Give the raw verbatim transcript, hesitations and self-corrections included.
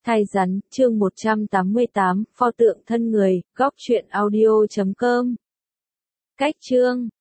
Thai rắn, chương một trăm tám mươi tám, pho tượng thân người, góc truyện audio chấm com. Cách chương